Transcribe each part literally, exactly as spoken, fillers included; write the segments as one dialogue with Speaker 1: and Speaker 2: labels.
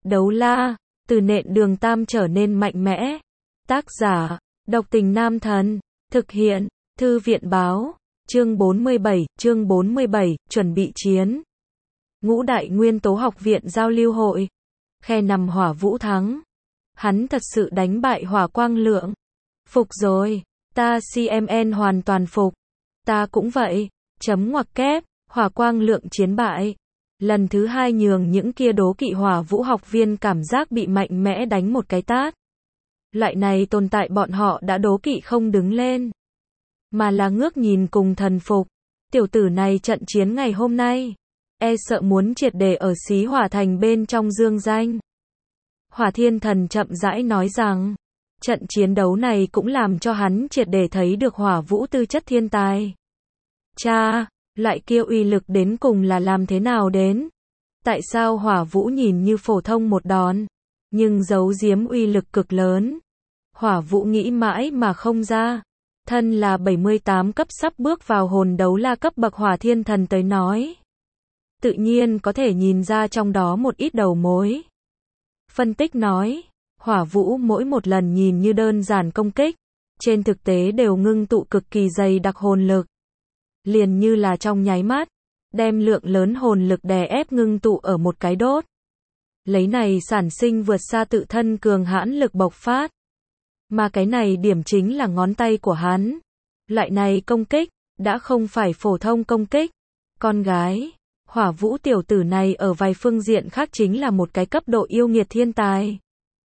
Speaker 1: Đấu la, từ nện đường tam trở nên mạnh mẽ. Tác giả, Độc Tình Nam Thần. Thực hiện, Thư viện báo. Chương bốn mươi bảy, chương bốn mươi bảy, chuẩn bị chiến. Ngũ đại nguyên tố học viện giao lưu hội. Khe nằm Hỏa Vũ thắng. Hắn thật sự đánh bại Hỏa Quang Lượng. Phục rồi, ta xê em en hoàn toàn phục. Ta cũng vậy. Chấm ngoặc kép, Hỏa Quang Lượng chiến bại. Lần thứ hai nhường những kia đố kỵ Hỏa Vũ học viên cảm giác bị mạnh mẽ đánh một cái tát. Loại này tồn tại bọn họ đã đố kỵ không đứng lên, mà là ngước nhìn cùng thần phục. Tiểu tử này trận chiến ngày hôm nay, e sợ muốn triệt để ở Xí Hỏa Thành bên trong dương danh. Hỏa Thiên Thần chậm rãi nói rằng, trận chiến đấu này cũng làm cho hắn triệt để thấy được Hỏa Vũ tư chất thiên tài. Cha, loại kia uy lực đến cùng là làm thế nào đến? Tại sao Hỏa Vũ nhìn như phổ thông một đòn, nhưng giấu giếm uy lực cực lớn? Hỏa Vũ nghĩ mãi mà không ra. Thân là bảy mươi tám cấp sắp bước vào hồn đấu la cấp bậc Hỏa Thiên Thần tới nói, tự nhiên có thể nhìn ra trong đó một ít đầu mối. Phân tích nói, Hỏa Vũ mỗi một lần nhìn như đơn giản công kích, trên thực tế đều ngưng tụ cực kỳ dày đặc hồn lực. Liền như là trong nháy mắt, đem lượng lớn hồn lực đè ép ngưng tụ ở một cái đốt. Lấy này sản sinh vượt xa tự thân cường hãn lực bộc phát. Mà cái này điểm chính là ngón tay của hắn. Loại này công kích, đã không phải phổ thông công kích. Con gái, Hỏa Vũ tiểu tử này ở vài phương diện khác chính là một cái cấp độ yêu nghiệt thiên tài.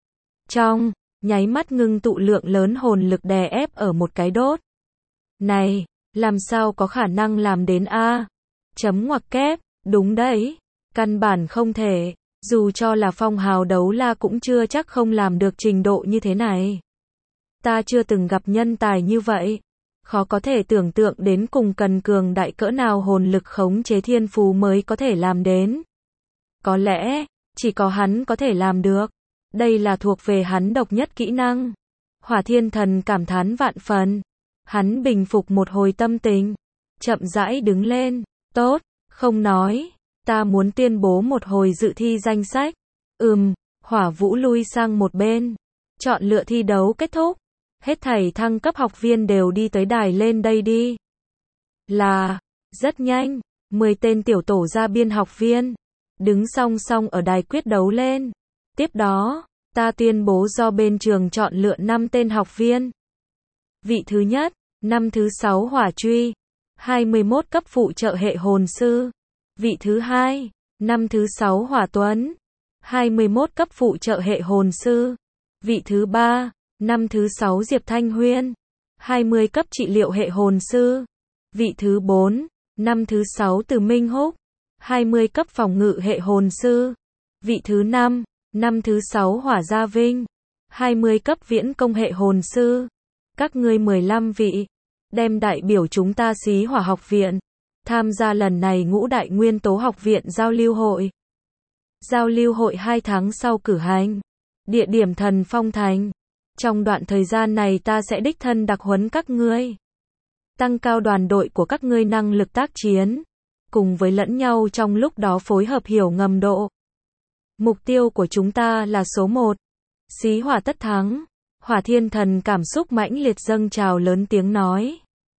Speaker 1: Trong nháy mắt ngưng tụ lượng lớn hồn lực đè ép ở một cái đốt. Này, làm sao có khả năng làm đến a? Chấm ngoặc kép, đúng đấy. Căn bản không thể, dù cho là phong hào đấu la cũng chưa chắc không làm được trình độ như thế này. Ta chưa từng gặp nhân tài như vậy. Khó có thể tưởng tượng đến cùng cần cường đại cỡ nào hồn lực khống chế thiên phú mới có thể làm đến. Có lẽ, chỉ có hắn có thể làm được. Đây là thuộc về hắn độc nhất kỹ năng. Hỏa Thiên Thần cảm thán vạn phần. Hắn bình phục một hồi tâm tình, chậm rãi đứng lên. Tốt, không nói. Ta muốn tuyên bố một hồi dự thi danh sách. Ừm, Hỏa Vũ lui sang một bên. Chọn lựa thi đấu kết thúc. Hết thảy thăng cấp học viên đều đi tới đài lên đây đi. Là, rất nhanh, mười tên tiểu tổ gia biên học viên, đứng song song ở đài quyết đấu lên. Tiếp đó, ta tuyên bố do bên trường chọn lựa năm tên học viên. Vị thứ nhất, năm thứ sáu Hỏa Truy, hai mươi mốt cấp phụ trợ hệ hồn sư. Vị thứ hai, năm thứ sáu Hỏa Tuấn, hai mươi mốt cấp phụ trợ hệ hồn sư. Vị thứ ba, năm thứ sáu Diệp Thanh Huyên, hai mươi cấp trị liệu hệ hồn sư. Vị thứ bốn, năm thứ sáu Từ Minh Húc, hai mươi cấp phòng ngự hệ hồn sư. Vị thứ năm, năm thứ sáu Hỏa Gia Vinh, hai mươi cấp viễn công hệ hồn sư. Các ngươi mười lăm vị, đem đại biểu chúng ta Xí Hỏa học viện, tham gia lần này ngũ đại nguyên tố học viện giao lưu hội. Giao lưu hội hai tháng sau cử hành. Địa điểm Thần Phong Thành. Trong đoạn thời gian này ta sẽ đích thân đặc huấn các ngươi, tăng cao đoàn đội của các ngươi năng lực tác chiến, cùng với lẫn nhau trong lúc đó phối hợp hiểu ngầm độ. Mục tiêu của chúng ta là số một. Xí Hỏa tất thắng. Hỏa Thiên Thần cảm xúc mãnh liệt dâng trào lớn tiếng nói.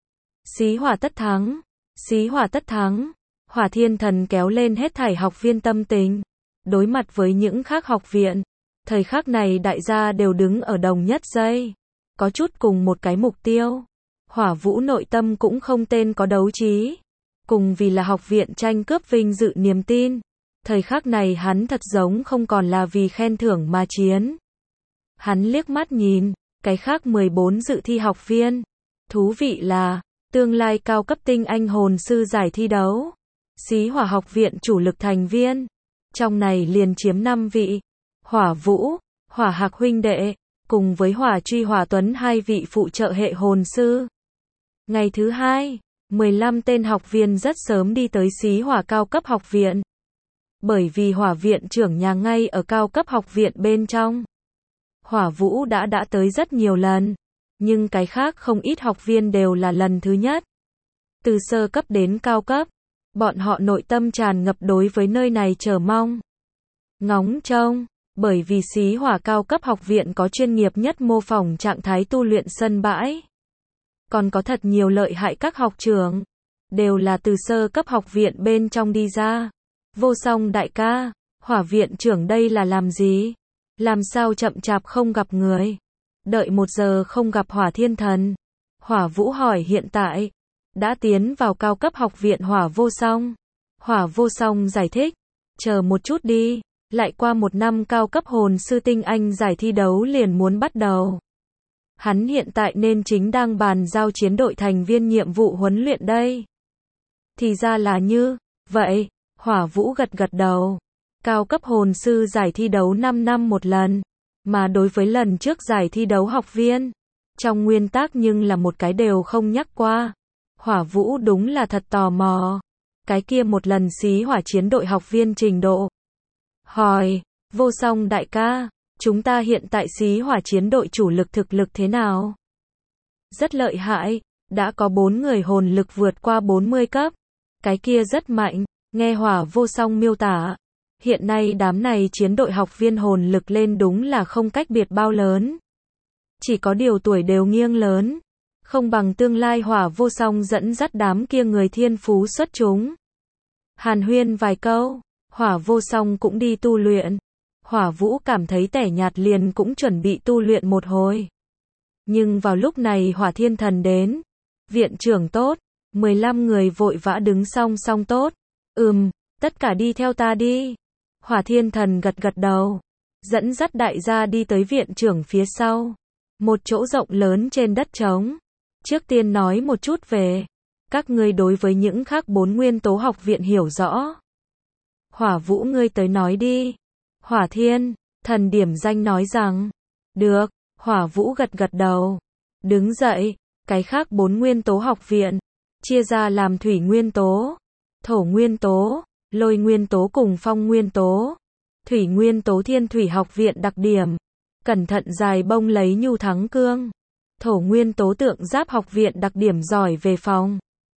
Speaker 1: Xí Hỏa tất thắng. Xí Hỏa tất thắng. Hỏa Thiên Thần kéo lên hết thảy học viên tâm tình. Đối mặt với những khác học viện, thời khắc này đại gia đều đứng ở đồng nhất giây, có chút cùng một cái mục tiêu. Hỏa Vũ nội tâm cũng không tên có đấu trí, cùng vì là học viện tranh cướp vinh dự niềm tin. Thời khắc này hắn thật giống không còn là vì khen thưởng mà chiến. Hắn liếc mắt nhìn, cái khác mười bốn dự thi học viên. Thú vị là, tương lai cao cấp tinh anh hồn sư giải thi đấu. Xí Hỏa học viện chủ lực thành viên. Trong này liền chiếm năm vị. Hỏa Vũ, Hỏa Hạc huynh đệ, cùng với Hỏa Truy Hỏa Tuấn hai vị phụ trợ hệ hồn sư. Ngày thứ hai, mười lăm tên học viên rất sớm đi tới Xí Hỏa cao cấp học viện. Bởi vì Hỏa viện trưởng nhà ngay ở cao cấp học viện bên trong. Hỏa Vũ đã đã tới rất nhiều lần, nhưng cái khác không ít học viên đều là lần thứ nhất. Từ sơ cấp đến cao cấp, bọn họ nội tâm tràn ngập đối với nơi này chờ mong, ngóng trông. Bởi vì xí hỏa cao cấp học viện có chuyên nghiệp nhất mô phỏng trạng thái tu luyện sân bãi. Còn có thật nhiều lợi hại các học trưởng. Đều là từ sơ cấp học viện bên trong đi ra. Vô Song đại ca, hỏa viện trưởng đây là làm gì? Làm sao chậm chạp không gặp người? Đợi một giờ không gặp Hỏa Thiên Thần. Hỏa Vũ hỏi hiện tại. Đã tiến vào cao cấp học viện Hỏa Vô Song. Hỏa Vô Song giải thích. Chờ một chút đi. Lại qua một năm cao cấp hồn sư tinh anh giải thi đấu liền muốn bắt đầu. Hắn hiện tại nên chính đang bàn giao chiến đội thành viên nhiệm vụ huấn luyện đây. Thì ra là như vậy. Hỏa Vũ gật gật đầu. Cao cấp hồn sư giải thi đấu năm năm một lần. Mà đối với lần trước giải thi đấu học viên, trong nguyên tắc nhưng là một cái đều không nhắc qua. Hỏa Vũ đúng là thật tò mò. Cái kia một lần xí hỏa chiến đội học viên trình độ. Hỏi, Vô Song đại ca, chúng ta hiện tại xí hỏa chiến đội chủ lực thực lực thế nào? Rất lợi hại, đã có bốn người hồn lực vượt qua bốn mươi cấp. Cái kia rất mạnh, nghe Hỏa Vô Song miêu tả. Hiện nay đám này chiến đội học viên hồn lực lên đúng là không cách biệt bao lớn. Chỉ có điều tuổi đều nghiêng lớn. Không bằng tương lai Hỏa Vô Song dẫn dắt đám kia người thiên phú xuất chúng. Hàn huyên vài câu, Hỏa Vô Song cũng đi tu luyện. Hỏa Vũ cảm thấy tẻ nhạt liền cũng chuẩn bị tu luyện một hồi. Nhưng vào lúc này Hỏa Thiên Thần đến. Viện trưởng tốt, mười lăm người vội vã đứng song song tốt. Ừm, tất cả đi theo ta đi. Hỏa Thiên Thần gật gật đầu. Dẫn dắt đại gia đi tới viện trưởng phía sau. Một chỗ rộng lớn trên đất trống. Trước tiên nói một chút về. Các ngươi đối với những khác bốn nguyên tố học viện hiểu rõ. Hỏa Vũ ngươi tới nói đi. Hỏa Thiên Thần điểm danh nói rằng. Được, Hỏa Vũ gật gật đầu. Đứng dậy, cái khác bốn nguyên tố học viện. Chia ra làm thủy nguyên tố, thổ nguyên tố, lôi nguyên tố cùng phong nguyên tố. Thủy nguyên tố thiên thủy học viện đặc điểm. Cẩn thận dài bông lấy nhu thắng cương. Thổ nguyên tố tượng giáp học viện đặc điểm giỏi về phòng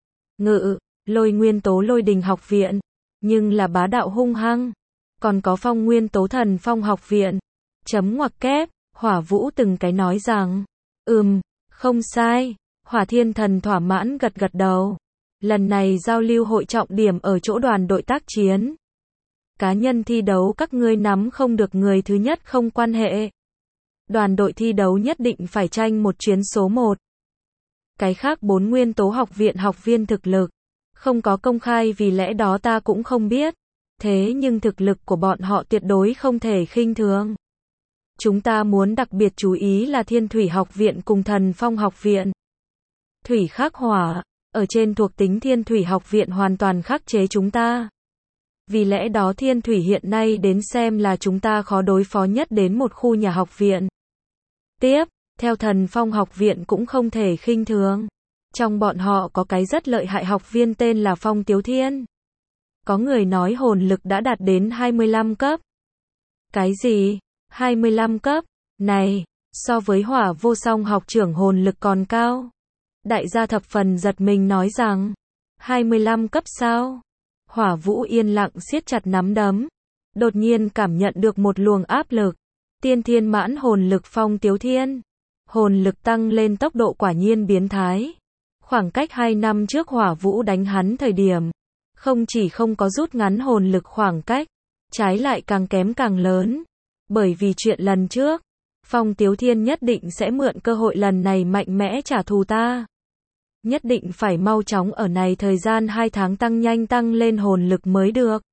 Speaker 1: ngự. Lôi nguyên tố lôi đình học viện. Nhưng là bá đạo hung hăng. Còn có phong nguyên tố thần phong học viện. Chấm ngoặc kép, Hỏa Vũ từng cái nói rằng. Ừm, không sai. Hỏa Thiên Thần thỏa mãn gật gật đầu. Lần này giao lưu hội trọng điểm ở chỗ đoàn đội tác chiến. Cá nhân thi đấu các ngươi nắm không được người thứ nhất không quan hệ. Đoàn đội thi đấu nhất định phải tranh một chuyến số một. Cái khác bốn nguyên tố học viện học viên thực lực. Không có công khai vì lẽ đó ta cũng không biết. Thế nhưng thực lực của bọn họ tuyệt đối không thể khinh thường. Chúng ta muốn đặc biệt chú ý là Thiên Thủy học viện cùng Thần Phong học viện. Thủy khắc hỏa, ở trên thuộc tính Thiên Thủy học viện hoàn toàn khắc chế chúng ta. Vì lẽ đó Thiên Thủy hiện nay đến xem là chúng ta khó đối phó nhất đến một khu nhà học viện. Tiếp, theo Thần Phong học viện cũng không thể khinh thường. Trong bọn họ có cái rất lợi hại học viên tên là Phong Tiếu Thiên. Có người nói hồn lực đã đạt đến hai mươi lăm cấp. Cái gì? hai mươi lăm cấp? Này, so với Hỏa Vô Song học trưởng hồn lực còn cao. Đại gia thập phần giật mình nói rằng, hai mươi lăm cấp sao? Hỏa Vũ yên lặng siết chặt nắm đấm. Đột nhiên cảm nhận được một luồng áp lực. Tiên thiên mãn hồn lực Phong Tiếu Thiên. Hồn lực tăng lên tốc độ quả nhiên biến thái. Khoảng cách hai năm trước Hỏa Vũ đánh hắn thời điểm. Không chỉ không có rút ngắn hồn lực khoảng cách. Trái lại càng kém càng lớn. Bởi vì chuyện lần trước. Phong Tiếu Thiên nhất định sẽ mượn cơ hội lần này mạnh mẽ trả thù ta. Nhất định phải mau chóng ở này thời gian hai tháng tăng nhanh tăng lên hồn lực mới được.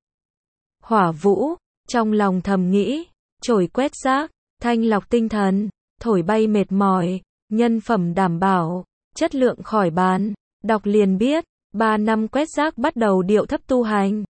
Speaker 1: Hỏa Vũ, trong lòng thầm nghĩ, chổi quét rác, thanh lọc tinh thần, thổi bay mệt mỏi, nhân phẩm đảm bảo, chất lượng khỏi bàn, đọc liền biết, ba năm quét rác bắt đầu điệu thấp tu hành.